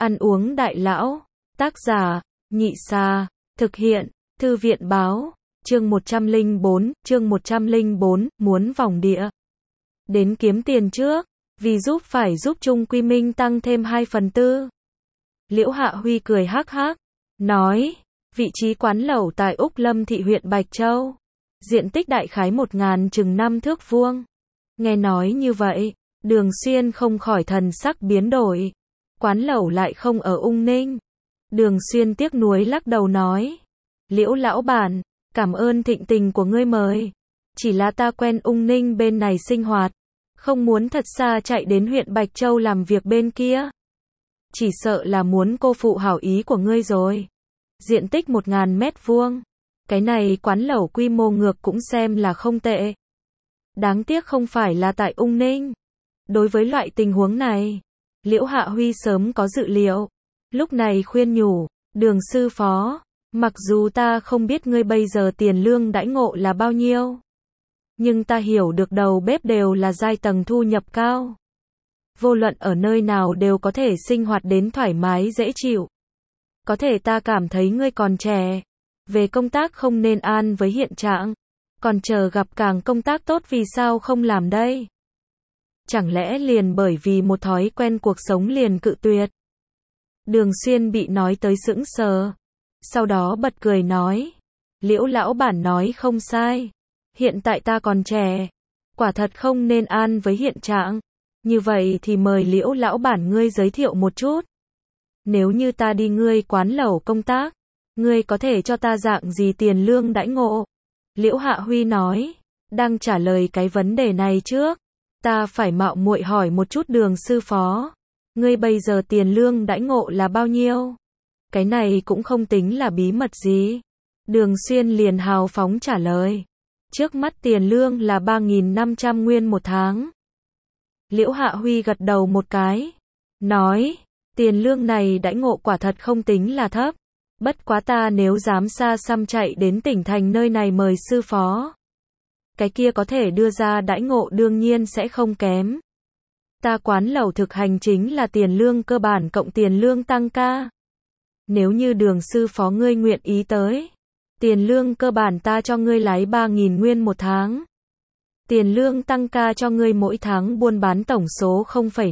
Ăn uống đại lão. Tác giả, Nhị Sa. Thực hiện, Thư viện báo. Chương 104, muốn vòng địa. Đến kiếm tiền trước, vì phải giúp Trung Quy Minh tăng thêm 2/4. Liễu Hạ Huy cười hắc hắc, nói, vị trí quán lẩu tại Úc Lâm thị huyện Bạch Châu. Diện tích đại khái 1000 chừng 5 thước vuông. Nghe nói như vậy, Đường Xuyên không khỏi thần sắc biến đổi. Quán lẩu lại không ở Ung Ninh. Đường Xuyên tiếc nuối lắc đầu nói, Liễu lão bản, cảm ơn thịnh tình của ngươi mời. Chỉ là ta quen Ung Ninh bên này sinh hoạt, không muốn thật xa chạy đến huyện Bạch Châu làm việc bên kia. Chỉ sợ là muốn cô phụ hảo ý của ngươi rồi. Diện tích 1000 mét vuông. Cái này quán lẩu quy mô ngược cũng xem là không tệ. Đáng tiếc không phải là tại Ung Ninh. Đối với loại tình huống này, Liễu Hạ Huy sớm có dự liệu. Lúc này khuyên nhủ, Đường sư phó, mặc dù ta không biết ngươi bây giờ tiền lương đãi ngộ là bao nhiêu, nhưng ta hiểu được đầu bếp đều là giai tầng thu nhập cao. Vô luận ở nơi nào đều có thể sinh hoạt đến thoải mái dễ chịu. Có thể ta cảm thấy ngươi còn trẻ. Về công tác không nên an với hiện trạng. Còn chờ gặp càng công tác tốt vì sao không làm đây? Chẳng lẽ liền bởi vì một thói quen cuộc sống liền cự tuyệt? Đường Xuyên bị nói tới sững sờ. Sau đó bật cười nói, Liễu lão bản nói không sai. Hiện tại ta còn trẻ. Quả thật không nên an với hiện trạng. Như vậy thì mời Liễu lão bản ngươi giới thiệu một chút. Nếu như ta đi ngươi quán lẩu công tác, ngươi có thể cho ta dạng gì tiền lương đãi ngộ? Liễu Hạ Huy nói, đang trả lời cái vấn đề này trước, ta phải mạo muội hỏi một chút Đường sư phó. Ngươi bây giờ tiền lương đãi ngộ là bao nhiêu? Cái này cũng không tính là bí mật gì. Đường Xuyên liền hào phóng trả lời. Trước mắt tiền lương là 3.500 nguyên một tháng. Liễu Hạ Huy gật đầu một cái, nói, tiền lương này đãi ngộ quả thật không tính là thấp. Bất quá ta nếu dám xa xăm chạy đến tỉnh thành nơi này mời sư phó, cái kia có thể đưa ra đãi ngộ đương nhiên sẽ không kém. Ta quán lẩu thực hành chính là tiền lương cơ bản cộng tiền lương tăng ca. Nếu như Đường sư phó ngươi nguyện ý tới, tiền lương cơ bản ta cho ngươi lái 3.000 nguyên một tháng. Tiền lương tăng ca cho ngươi mỗi tháng buôn bán tổng số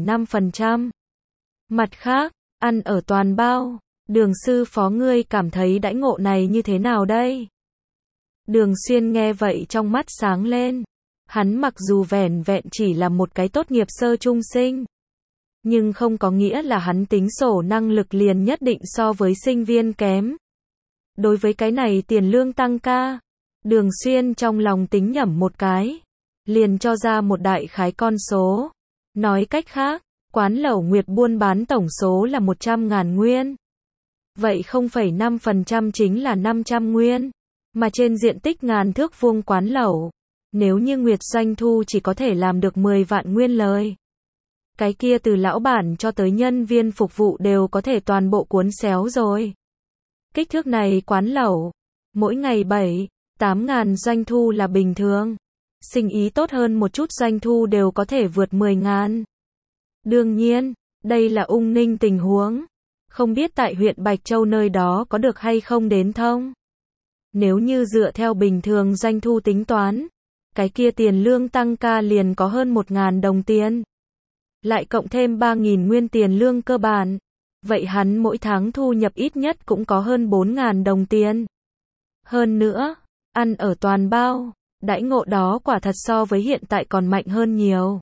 0,5%. Mặt khác, ăn ở toàn bao. Đường sư phó ngươi cảm thấy đãi ngộ này như thế nào đây? Đường Xuyên nghe vậy trong mắt sáng lên. Hắn mặc dù vẻn vẹn chỉ là một cái tốt nghiệp sơ trung sinh, nhưng không có nghĩa là hắn tính sổ năng lực liền nhất định so với sinh viên kém. Đối với cái này tiền lương tăng ca, Đường Xuyên trong lòng tính nhẩm một cái, liền cho ra một đại khái con số. Nói cách khác, quán lẩu Nguyệt buôn bán tổng số là 100.000 nguyên. Vậy 0,5% chính là 500 nguyên. Mà trên diện tích ngàn thước vuông quán lẩu, nếu như Nguyệt doanh thu chỉ có thể làm được 10 vạn nguyên lời, cái kia từ lão bản cho tới nhân viên phục vụ đều có thể toàn bộ cuốn xéo rồi. Kích thước này quán lẩu, mỗi ngày 7-8 ngàn doanh thu là bình thường. Sinh ý tốt hơn một chút doanh thu đều có thể vượt 10 ngàn. Đương nhiên, đây là Ung Ninh tình huống. Không biết tại huyện Bạch Châu nơi đó có được hay không đến thông. Nếu như dựa theo bình thường doanh thu tính toán, cái kia tiền lương tăng ca liền có hơn 1.000 đồng tiền. Lại cộng thêm 3.000 nguyên tiền lương cơ bản. Vậy hắn mỗi tháng thu nhập ít nhất cũng có hơn 4.000 đồng tiền. Hơn nữa, ăn ở toàn bao, đãi ngộ đó quả thật so với hiện tại còn mạnh hơn nhiều.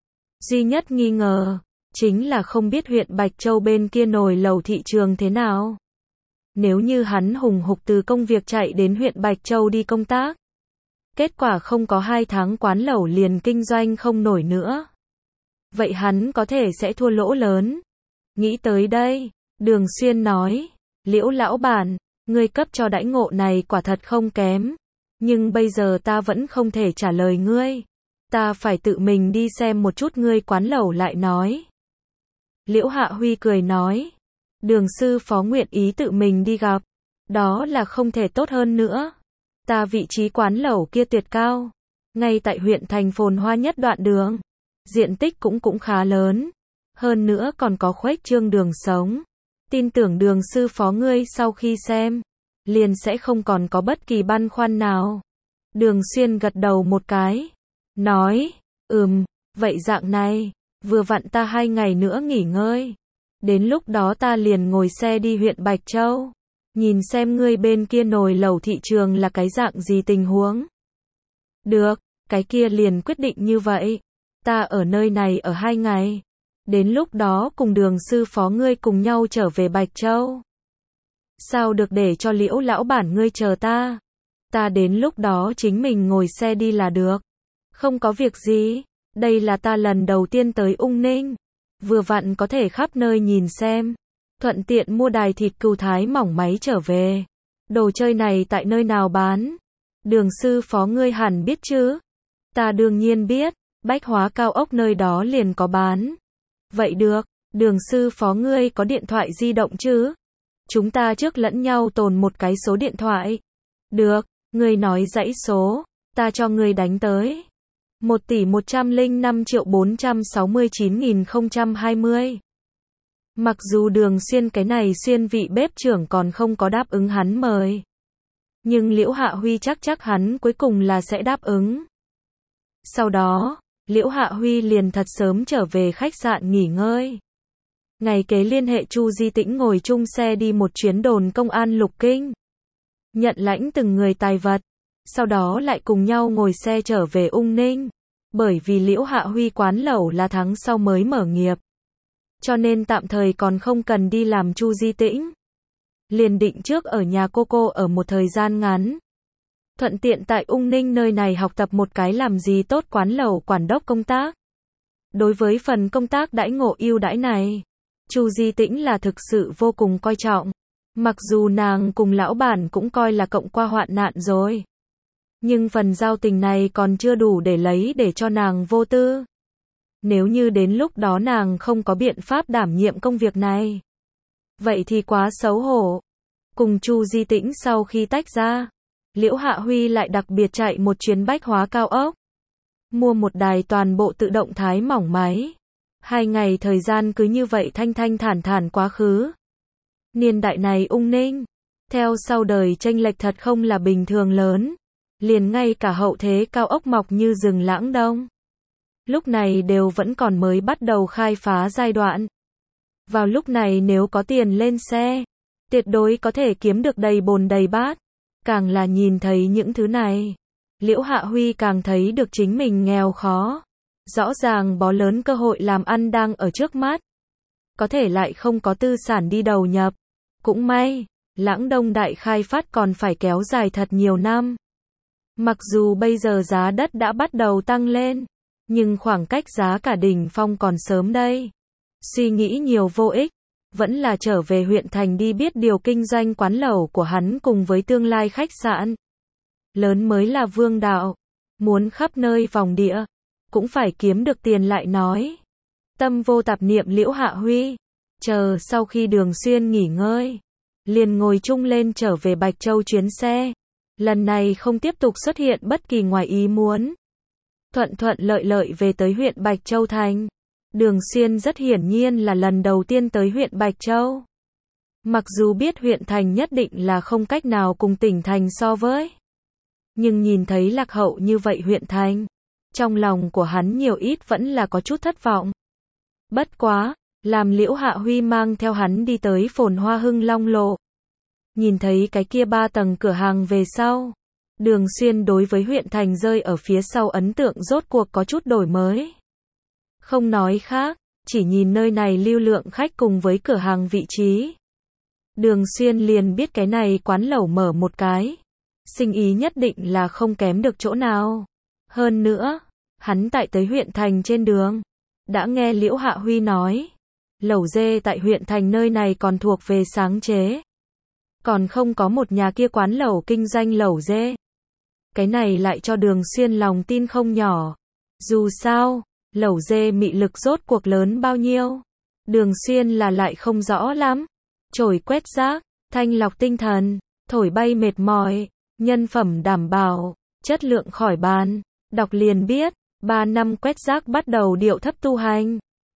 Duy nhất nghi ngờ chính là không biết huyện Bạch Châu bên kia nồi lẩu thị trường thế nào. Nếu như hắn hùng hục từ công việc chạy đến huyện Bạch Châu đi công tác, kết quả không có 2 tháng quán lẩu liền kinh doanh không nổi nữa, vậy hắn có thể sẽ thua lỗ lớn. Nghĩ tới đây, Đường Xuyên nói, Liễu lão bản, ngươi cấp cho đãi ngộ này quả thật không kém, nhưng bây giờ ta vẫn không thể trả lời ngươi. Ta phải tự mình đi xem một chút ngươi quán lẩu lại nói. Liễu Hạ Huy cười nói, Đường sư phó nguyện ý tự mình đi gặp, đó là không thể tốt hơn nữa. Ta vị trí quán lẩu kia tuyệt cao, ngay tại huyện thành phồn hoa nhất đoạn đường, diện tích cũng khá lớn, hơn nữa còn có khuếch trương đường sống. Tin tưởng Đường sư phó ngươi sau khi xem, liền sẽ không còn có bất kỳ băn khoăn nào. Đường Xuyên gật đầu một cái, nói, vậy dạng này, vừa vặn ta 2 ngày nữa nghỉ ngơi. Đến lúc đó ta liền ngồi xe đi huyện Bạch Châu, nhìn xem ngươi bên kia nồi lẩu thị trường là cái dạng gì tình huống. Được, cái kia liền quyết định như vậy. Ta ở nơi này ở 2 ngày. Đến lúc đó cùng Đường sư phó ngươi cùng nhau trở về Bạch Châu. Sao được, để cho Liễu lão bản ngươi chờ ta. Ta đến lúc đó chính mình ngồi xe đi là được. Không có việc gì, đây là ta lần đầu tiên tới Ung Ninh. Vừa vặn có thể khắp nơi nhìn xem. Thuận tiện mua đài thịt cừu thái mỏng máy trở về. Đồ chơi này tại nơi nào bán? Đường sư phó ngươi hẳn biết chứ? Ta đương nhiên biết, bách hóa cao ốc nơi đó liền có bán. Vậy được, Đường sư phó ngươi có điện thoại di động chứ? Chúng ta trước lẫn nhau tồn một cái số điện thoại. Được, ngươi nói dãy số, ta cho ngươi đánh tới. 1.105.469.020. Mặc dù Đường Xuyên cái này xuyên vị bếp trưởng còn không có đáp ứng hắn mời. Nhưng Liễu Hạ Huy chắc hắn cuối cùng là sẽ đáp ứng. Sau đó, Liễu Hạ Huy liền thật sớm trở về khách sạn nghỉ ngơi. Ngày kế liên hệ Chu Di Tĩnh ngồi chung xe đi một chuyến đồn công an Lục Kinh. Nhận lãnh từng người tài vật. Sau đó lại cùng nhau ngồi xe trở về Ung Ninh. Bởi vì Liễu Hạ Huy quán lẩu là tháng sau mới mở nghiệp. Cho nên tạm thời còn không cần đi làm Chu Di Tĩnh. Liền định trước ở nhà cô ở một thời gian ngắn. Thuận tiện tại Ung Ninh nơi này học tập một cái làm gì tốt quán lẩu quản đốc công tác. Đối với phần công tác đãi ngộ ưu đãi này, Chu Di Tĩnh là thực sự vô cùng coi trọng. Mặc dù nàng cùng lão bản cũng coi là cộng qua hoạn nạn rồi. Nhưng phần giao tình này còn chưa đủ để lấy để cho nàng vô tư. Nếu như đến lúc đó nàng không có biện pháp đảm nhiệm công việc này, vậy thì quá xấu hổ. Cùng Chu Di Tĩnh sau khi tách ra, Liễu Hạ Huy lại đặc biệt chạy một chuyến bách hóa cao ốc. Mua một đài toàn bộ tự động thái mỏng máy. 2 ngày thời gian cứ như vậy thanh thản quá khứ. Niên đại này Ung Ninh, theo sau đời chênh lệch thật không là bình thường lớn. Liền ngay cả hậu thế cao ốc mọc như rừng Lãng Đông. Lúc này đều vẫn còn mới bắt đầu khai phá giai đoạn. Vào lúc này nếu có tiền lên xe, tuyệt đối có thể kiếm được đầy bồn đầy bát. Càng là nhìn thấy những thứ này, Liễu Hạ Huy càng thấy được chính mình nghèo khó. Rõ ràng bó lớn cơ hội làm ăn đang ở trước mắt. Có thể lại không có tư sản đi đầu nhập. Cũng may, Lãng Đông đại khai phát còn phải kéo dài thật nhiều năm. Mặc dù bây giờ giá đất đã bắt đầu tăng lên, nhưng khoảng cách giá cả đỉnh phong còn sớm đây. Suy nghĩ nhiều vô ích, vẫn là trở về huyện thành đi biết điều kinh doanh quán lẩu của hắn cùng với tương lai khách sạn. Lớn mới là vương đạo, muốn khắp nơi vòng địa, cũng phải kiếm được tiền lại nói. Tâm vô tạp niệm Liễu Hạ Huy, chờ sau khi Đường Xuyên nghỉ ngơi, liền ngồi chung lên trở về Bạch Châu chuyến xe. Lần này không tiếp tục xuất hiện bất kỳ ngoài ý muốn. Thuận lợi về tới huyện Bạch Châu thành. Đường Xuyên rất hiển nhiên là lần đầu tiên tới huyện Bạch Châu. Mặc dù biết huyện thành nhất định là không cách nào cùng tỉnh thành so với. Nhưng nhìn thấy lạc hậu như vậy huyện thành, trong lòng của hắn nhiều ít vẫn là có chút thất vọng. Bất quá, làm Liễu Hạ Huy mang theo hắn đi tới phồn hoa Hưng Long lộ. Nhìn thấy cái kia 3 tầng cửa hàng về sau, Đường Xuyên đối với huyện thành rơi ở phía sau ấn tượng rốt cuộc có chút đổi mới. Không nói khác, chỉ nhìn nơi này lưu lượng khách cùng với cửa hàng vị trí. Đường Xuyên liền biết cái này quán lẩu mở một cái. Sinh ý nhất định là không kém được chỗ nào. Hơn nữa, hắn tại tới huyện thành trên đường, đã nghe Liễu Hạ Huy nói, lẩu dê tại huyện thành nơi này còn thuộc về sáng chế. Còn không có một nhà kia quán lẩu kinh doanh lẩu dê. Cái này lại cho Đường Xuyên lòng tin không nhỏ. Dù sao, lẩu dê mị lực rốt cuộc lớn bao nhiêu. Đường Xuyên là lại không rõ lắm. Chổi quét rác, thanh lọc tinh thần, thổi bay mệt mỏi, nhân phẩm đảm bảo, chất lượng khỏi bàn. Đọc liền biết, 3 năm quét rác bắt đầu điệu thấp tu hành.